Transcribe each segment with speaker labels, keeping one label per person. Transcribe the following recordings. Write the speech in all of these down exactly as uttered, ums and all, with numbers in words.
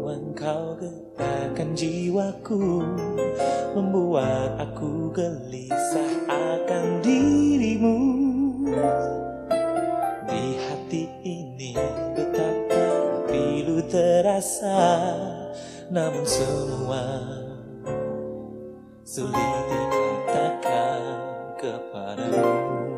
Speaker 1: engkau getarkan jiwaku, membuat aku gelisah akan dirimu. Di hati ini betapa pilu terasa, namun semua sulit dikatakan kepadamu.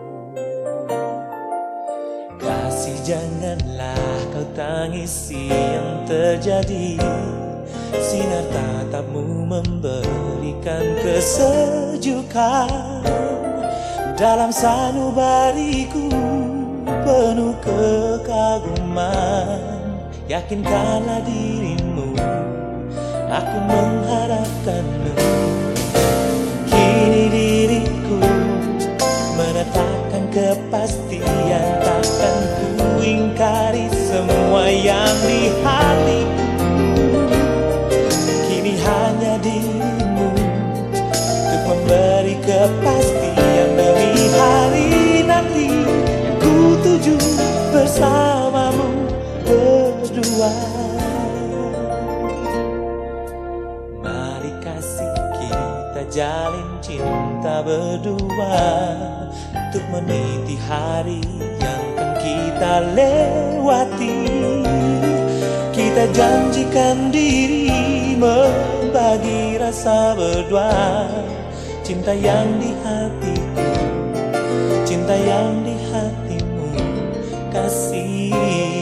Speaker 1: Kasih, janganlah kau tangisi yang terjadi. Sinar tatapmu memberikan kesejukan dalam sanubariku penuh kekaguman. Yakinkanlah dirimu, aku mengharapkanmu. Kini diriku menetapkan kepastian, takkan ku ingkari semua yang di hatiku. Kini hanya dirimu untuk memberi kepastian demi hari nanti yang ku tuju bersamamu berdua. Mari kasih kita jalin cinta berdua, untuk meniti hari yang akan kita lewati. Kita janjikan diri membagi rasa berdua, cinta yang di hatiku, cinta yang di hatimu, kasih.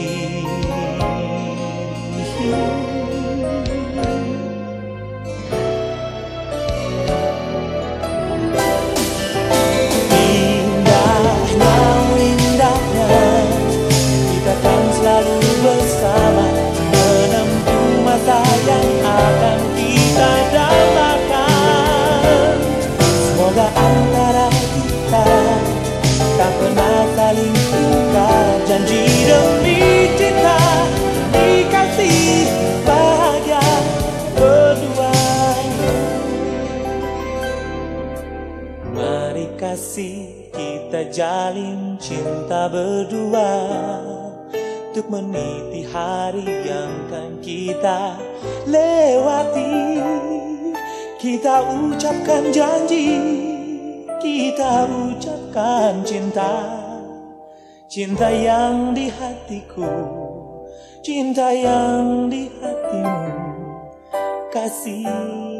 Speaker 1: Yang akan kita dapatkan, semoga antara kita tak pernah saling tukar janji demi cinta, dikasih bahagia berdua. Mari kasih kita jalin cinta berdua, untuk meniti hari yang akan kita lewati. Kita ucapkan janji, kita ucapkan cinta, cinta yang di hatiku, cinta yang di hatimu, kasih.